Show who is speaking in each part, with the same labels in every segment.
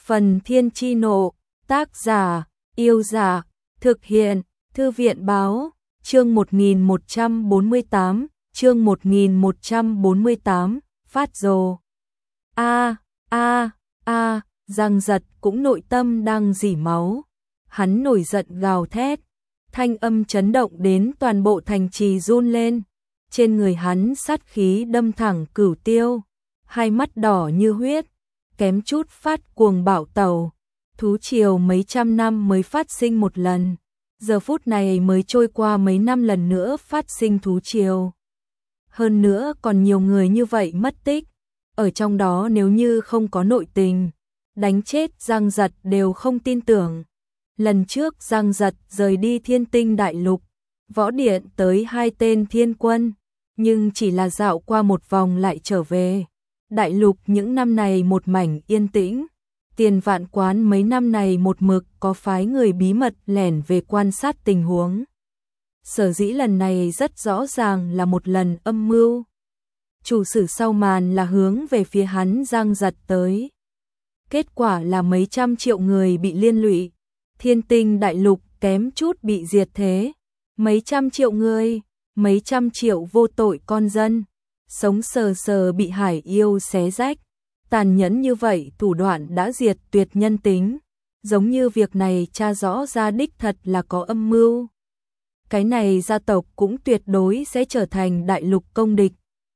Speaker 1: Phần Thiên Chi Nộ, tác giả, Yêu Dạ, thực hiện, Thư viện Báo, chương 1148, chương 1148, phát rồ. Giang Giật cũng nội tâm đang rỉ máu. Hắn nổi giận gào thét, thanh âm chấn động đến toàn bộ thành trì run lên. Trên người hắn sát khí đâm thẳng cửu tiêu, hai mắt đỏ như huyết, kém chút phát cuồng bạo tẩu. Thú triều mấy trăm năm mới phát sinh một lần, giờ phút này mới trôi qua mấy năm lần nữa phát sinh thú triều. Hơn nữa còn nhiều người như vậy mất tích, ở trong đó nếu như không có nội tình, đánh chết Giang Giật đều không tin tưởng. Lần trước Giang Giật rời đi Thiên Tinh Đại Lục, võ điện tới 2 tên thiên quân, nhưng chỉ là dạo qua một vòng lại trở về. Đại lục những năm này một mảnh yên tĩnh, Tiền Vạn Quán mấy năm này một mực có phái người bí mật lẻn về quan sát tình huống. Sở dĩ lần này rất rõ ràng là một lần âm mưu. Chủ sử sau màn là hướng về phía hắn Giang Giật tới. Kết quả là mấy trăm triệu người bị liên lụy, Thiên Tinh Đại Lục kém chút bị diệt thế. Mấy trăm triệu người, mấy trăm triệu vô tội con dân, sống sờ sờ bị hải yêu xé rách. Tàn nhẫn như vậy thủ đoạn đã diệt tuyệt nhân tính, giống như việc này tra rõ ra đích thật là có âm mưu. Cái này gia tộc cũng tuyệt đối sẽ trở thành đại lục công địch.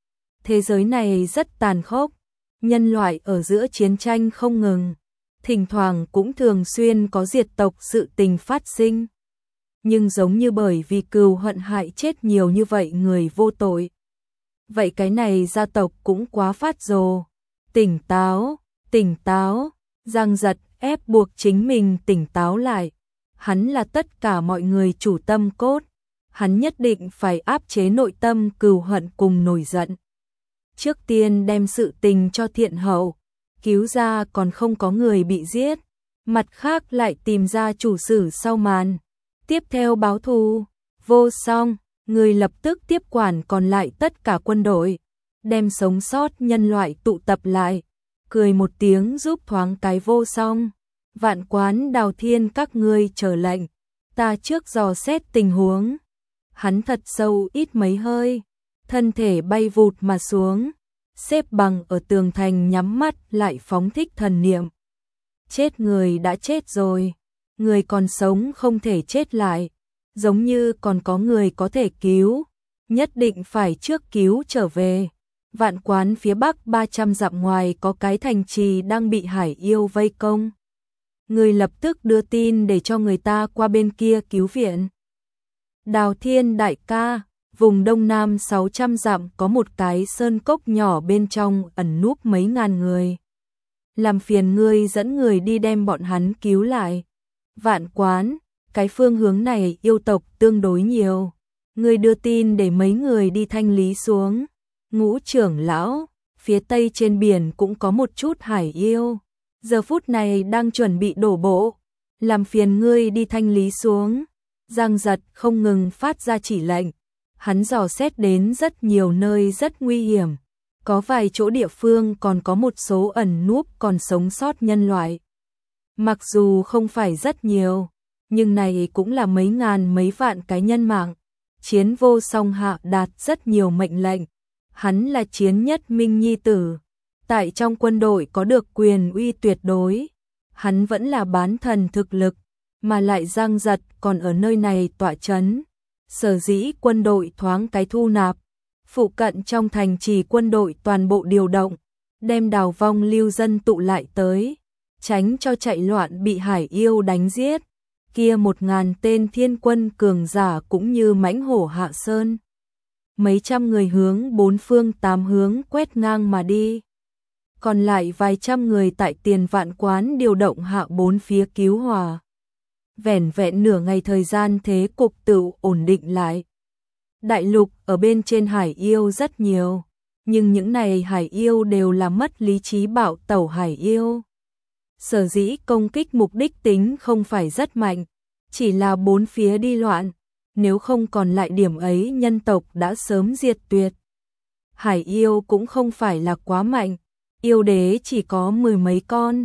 Speaker 1: Thế giới này rất tàn khốc, nhân loại ở giữa chiến tranh không ngừng, thỉnh thoảng cũng thường xuyên có diệt tộc sự tình phát sinh. Nhưng giống như bởi vì cừu hận hại chết nhiều như vậy người vô tội. Vậy cái này gia tộc cũng quá phát rồ. Tỉnh táo, tỉnh táo, Giang Giật ép buộc chính mình tỉnh táo lại. Hắn là tất cả mọi người chủ tâm cốt, hắn nhất định phải áp chế nội tâm cừu hận cùng nổi giận. Trước tiên đem sự tình cho thiện hậu, cứu ra còn không có người bị giết, mặt khác lại tìm ra chủ sử sau màn. Tiếp theo báo thù, vô song, người lập tức tiếp quản còn lại tất cả quân đội, đem sống sót nhân loại tụ tập lại, cười một tiếng giúp thoáng cái vô song. Vạn Quán Đào Thiên các ngươi chờ lệnh, ta trước dò xét tình huống. Hắn thật sâu ít mấy hơi, thân thể bay vụt mà xuống, xếp bằng ở tường thành nhắm mắt lại phóng thích thần niệm. Chết người đã chết rồi, người còn sống không thể chết lại, giống như còn có người có thể cứu, nhất định phải trước cứu trở về. Vạn Quán phía bắc 300 dặm ngoài có cái thành trì đang bị hải yêu vây công. Người lập tức đưa tin để cho người ta qua bên kia cứu viện. Đào Thiên đại ca, vùng đông nam 600 dặm có một cái sơn cốc nhỏ bên trong ẩn núp mấy ngàn người. Làm phiền ngươi dẫn người đi đem bọn hắn cứu lại. Vạn Quán, cái phương hướng này yêu tộc tương đối nhiều. Ngươi đưa tin để mấy người đi thanh lý xuống. Ngũ trưởng lão, phía tây trên biển cũng có một chút hải yêu. Giờ phút này đang chuẩn bị đổ bộ. Làm phiền ngươi đi thanh lý xuống. Giang Giật không ngừng phát ra chỉ lệnh. Hắn dò xét đến rất nhiều nơi rất nguy hiểm. Có vài chỗ địa phương còn có một số ẩn núp còn sống sót nhân loại. Mặc dù không phải rất nhiều, nhưng này cũng là mấy ngàn mấy vạn cái nhân mạng. Chiến vô song hạ đạt rất nhiều mệnh lệnh. Hắn là chiến nhất minh nhi tử, tại trong quân đội có được quyền uy tuyệt đối. Hắn vẫn là bán thần thực lực, mà lại Giang Giật còn ở nơi này tọa chấn. Sở dĩ quân đội thoáng cái thu nạp, phụ cận trong thành trì quân đội toàn bộ điều động, đem đào vong lưu dân tụ lại tới, tránh cho chạy loạn bị hải yêu đánh giết. Kia 1000 tên thiên quân cường giả cũng như mãnh hổ hạ sơn. Mấy trăm người hướng bốn phương tám hướng quét ngang mà đi. Còn lại vài trăm người tại Tiền Vạn Quán điều động hạ bốn phía cứu hòa. Vẻn vẹn nửa ngày thời gian thế cục tự ổn định lại. Đại lục ở bên trên hải yêu rất nhiều, nhưng những này hải yêu đều là mất lý trí bạo tẩu hải yêu. Sở dĩ công kích mục đích tính không phải rất mạnh, chỉ là bốn phía đi loạn. Nếu không còn lại điểm ấy nhân tộc đã sớm diệt tuyệt. Hải yêu cũng không phải là quá mạnh, yêu đế chỉ có 10 mấy con,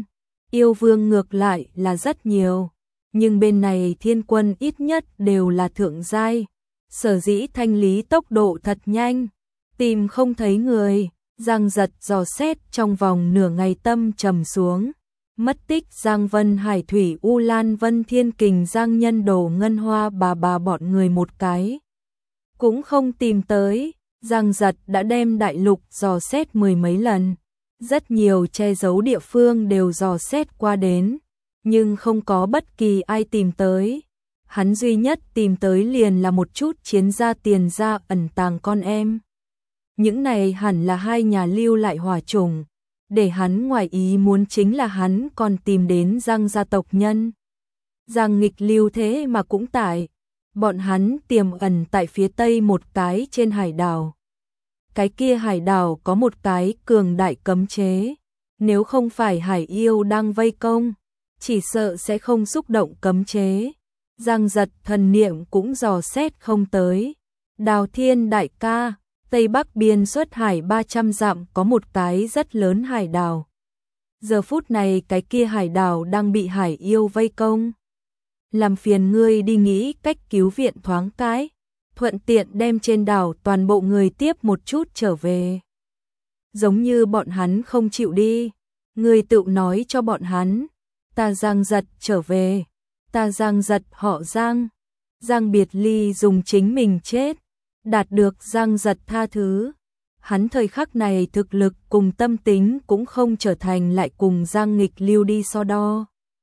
Speaker 1: Yêu vương ngược lại là rất nhiều, nhưng bên này thiên quân ít nhất đều là thượng giai, sở dĩ thanh lý tốc độ thật nhanh, tìm không thấy người. Giang Giật dò xét trong vòng nửa ngày tâm trầm xuống, mất tích Giang Vân Hải Thủy U Lan Vân Thiên Kình Giang Nhân Đồ Ngân Hoa bà bọn người một cái cũng không tìm tới. Giang Giật đã đem đại lục dò xét mười mấy lần, rất nhiều che giấu địa phương đều dò xét qua đến, nhưng không có bất kỳ ai tìm tới. Hắn duy nhất tìm tới liền là một chút chiến gia tiền gia ẩn tàng con em. Những này hẳn là hai nhà lưu lại hỏa chủng, để hắn ngoài ý muốn chính là hắn còn tìm đến Giang gia tộc nhân. Giang Nghịch lưu thế mà cũng tại, bọn hắn tiềm ẩn tại phía tây một cái trên hải đảo. Cái kia hải đảo có một cái cường đại cấm chế, nếu không phải hải yêu đang vây công, chỉ sợ sẽ không xúc động cấm chế. Giang Giật thần niệm cũng dò xét không tới. Đào Thiên đại ca, Tây Bắc biên xuất hải 300 dặm có một cái rất lớn hải đảo. Giờ phút này cái kia hải đảo đang bị hải yêu vây công. Làm phiền ngươi đi nghĩ cách cứu viện thoáng cái, thuận tiện đem trên đảo toàn bộ người tiếp một chút trở về. Giống như bọn hắn không chịu đi, ngươi tự nói cho bọn hắn, ta Giang Giật trở về, ta Giang Giật họ Giang. Giang Biệt Ly dùng chính mình chết, đạt được Giang Giật tha thứ. Hắn thời khắc này thực lực cùng tâm tính cũng không trở thành lại cùng Giang Nghịch lưu đi so đo.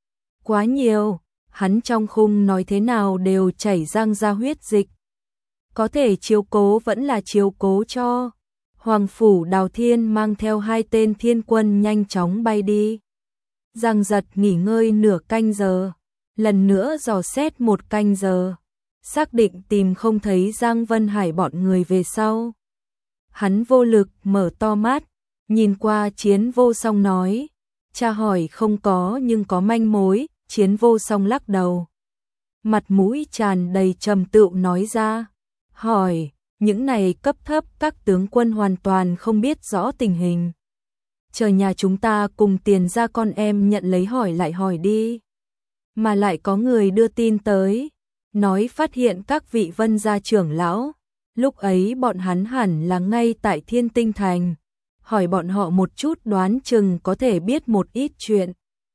Speaker 1: Quá nhiều, hắn trong khung nói thế nào đều chảy Giang ra huyết dịch. Có thể chiếu cố vẫn là chiếu cố cho. Hoàng phủ Đào Thiên mang theo 2 tên thiên quân nhanh chóng bay đi. Giang Giật nghỉ ngơi nửa canh giờ, lần nữa dò xét 1 canh giờ, xác định tìm không thấy Giang Vân Hải bọn người về sau. Hắn vô lực mở to mắt, nhìn qua Chiến Vô Song nói, tra hỏi không có nhưng có manh mối. Chiến Vô Song lắc đầu, mặt mũi tràn đầy trầm tựu nói ra, hỏi, những này cấp thấp các tướng quân hoàn toàn không biết rõ tình hình. Chờ nhà chúng ta cùng Tiền ra con em nhận lấy hỏi lại hỏi đi. Mà lại có người đưa tin tới, nói phát hiện các vị Vân gia trưởng lão, lúc ấy bọn hắn hẳn là ngay tại Thiên Tinh Thành, hỏi bọn họ một chút đoán chừng có thể biết một ít chuyện.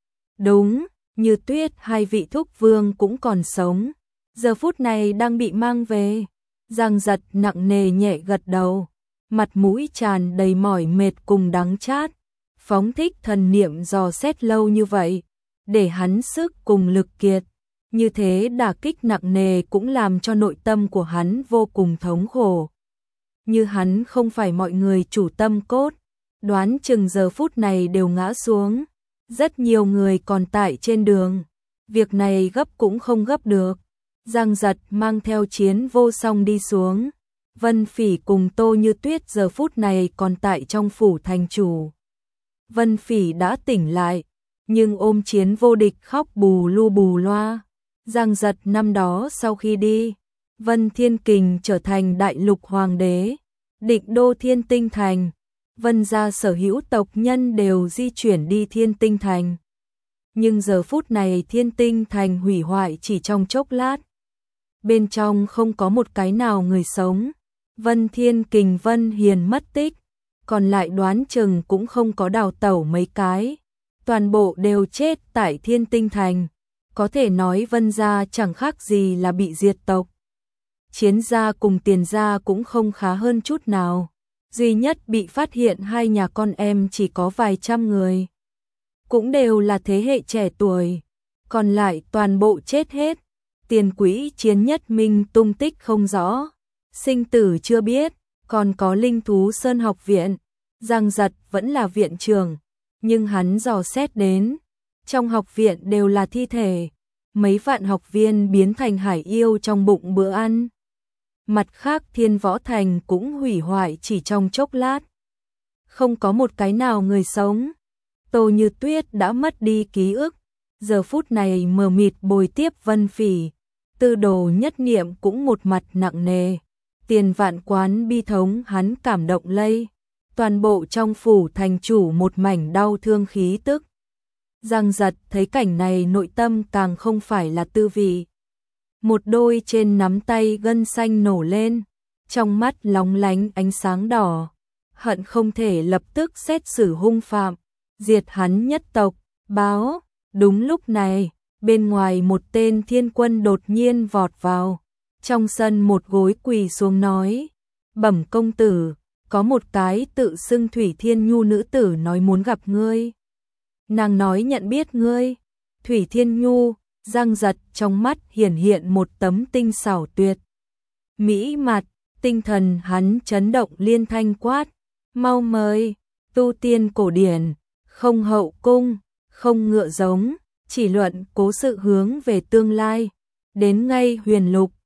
Speaker 1: Đúng, Như Tuyết 2 vị thúc vương cũng còn sống, giờ phút này đang bị mang về. Giang Giật nặng nề nhẹ gật đầu, mặt mũi tràn đầy mỏi mệt cùng đắng chát, phóng thích thần niệm dò xét lâu như vậy, để hắn sức cùng lực kiệt, như thế đả kích nặng nề cũng làm cho nội tâm của hắn vô cùng thống khổ. Như hắn không phải mọi người chủ tâm cốt, đoán chừng giờ phút này đều ngã xuống, rất nhiều người còn tại trên đường, việc này gấp cũng không gấp được. Giang Giật mang theo Chiến Vô Song đi xuống, Vân Phỉ cùng Tô Như Tuyết giờ phút này còn tại trong phủ thành chủ. Vân Phỉ đã tỉnh lại, nhưng ôm Chiến Vô Địch khóc bù lu bù loa. Giang Giật năm đó sau khi đi, Vân Thiên Kình trở thành đại lục hoàng đế, định đô Thiên Tinh Thành, Vân gia sở hữu tộc nhân đều di chuyển đi Thiên Tinh Thành. Nhưng giờ phút này Thiên Tinh Thành hủy hoại chỉ trong chốc lát. Bên trong không có một cái nào người sống. Vân Thiên Kình Vân Hiền mất tích, còn lại đoán chừng cũng không có đào tẩu mấy cái. Toàn bộ đều chết tại Thiên Tinh Thành. Có thể nói Vân gia chẳng khác gì là bị diệt tộc. Chiến gia cùng Tiền gia cũng không khá hơn chút nào. Duy nhất bị phát hiện 2 nhà con em chỉ có vài trăm người. Cũng đều là thế hệ trẻ tuổi. Còn lại toàn bộ chết hết. Tiền Quỹ Chiến Nhất Minh tung tích không rõ. Sinh tử chưa biết. Còn có Linh Thú Sơn học viện. Giang Giật vẫn là viện trưởng. Nhưng hắn dò xét đến, trong học viện đều là thi thể. Mấy vạn học viên biến thành hải yêu trong bụng bữa ăn. Mặt khác Thiên Võ Thành cũng hủy hoại chỉ trong chốc lát. Không có một cái nào người sống. Tô Như Tuyết đã mất đi ký ức. Giờ phút này mờ mịt bồi tiếp Vân Phỉ. Tư Đồ Nhất Niệm cũng một mặt nặng nề. Tiền Vạn Quán bi thống hắn cảm động lây. Toàn bộ trong phủ thành chủ một mảnh đau thương khí tức. Giang Giật thấy cảnh này nội tâm càng không phải là tư vị. Một đôi trên nắm tay gân xanh nổ lên, trong mắt lóng lánh ánh sáng đỏ, hận không thể lập tức xét xử hung phạm, diệt hắn nhất tộc, báo. Đúng lúc này, bên ngoài một tên thiên quân đột nhiên vọt vào, trong sân một gối quỳ xuống nói, bẩm công tử, có một cái tự xưng Thủy Thiên Nhu nữ tử nói muốn gặp ngươi. Nàng nói nhận biết ngươi. Thủy Thiên Nhu. Giang Giật trong mắt hiển hiện một tấm tinh xảo tuyệt mỹ mặt, tinh thần hắn chấn động liên thanh quát, mau mời, tu tiên cổ điển, không hậu cung, không ngựa giống, chỉ luận cố sự hướng về tương lai, đến ngay huyền lục,